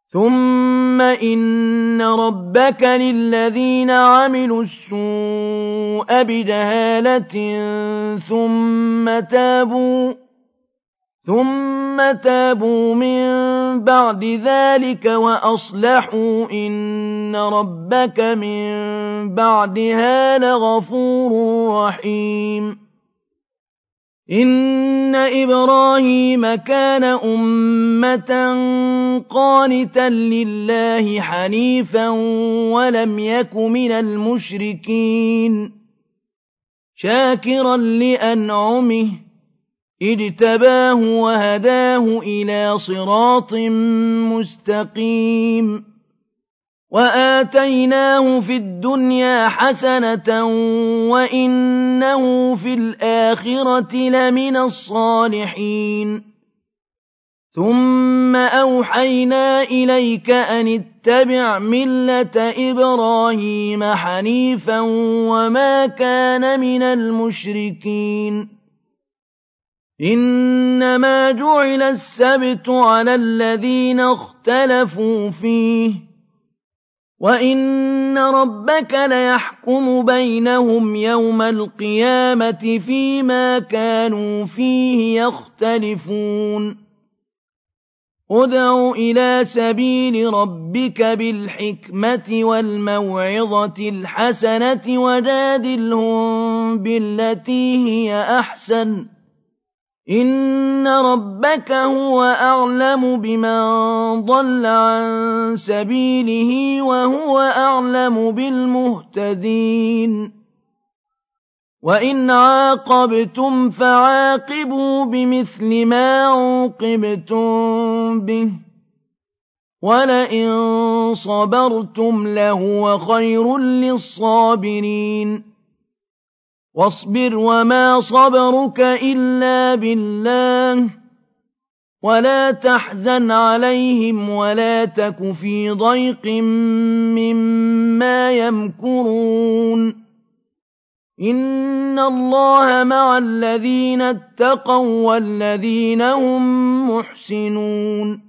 ثم إن ربك للذين عملوا السوء بجهالة ثم تابوا من بعد ذلك وأصلحوا إن ربك من بعدها لغفور رحيم. إن إبراهيم كان أمة قانتا لله حنيفا ولم يك من المشركين شاكرا لأنعمه اجتباه وهداه إلى صراط مستقيم. وآتيناه في الدنيا حسنة وإنه في الآخرة لمن الصالحين. ثم أوحينا إليك أن اتبع ملة إبراهيم حنيفا وما كان من المشركين. إنما جعل السبت على الذين اختلفوا فيه وإن ربك ليحكم بينهم يوم القيامة فيما كانوا فيه يختلفون. ادع إلى سبيل ربك بالحكمة والموعظة الحسنة وجادلهم بالتي هي أحسن إن ربك هو أعلم بمن ضل عن سبيله وهو أعلم بالمهتدين. وإن عاقبتم فعاقبوا بمثل ما عوقبتم به ولئن صبرتم لهو خير للصابرين. واصبر وما صبرك إلا بالله ولا تحزن عليهم ولا تك في ضيق مما يمكرون. إن الله مع الذين اتقوا والذين هم محسنون.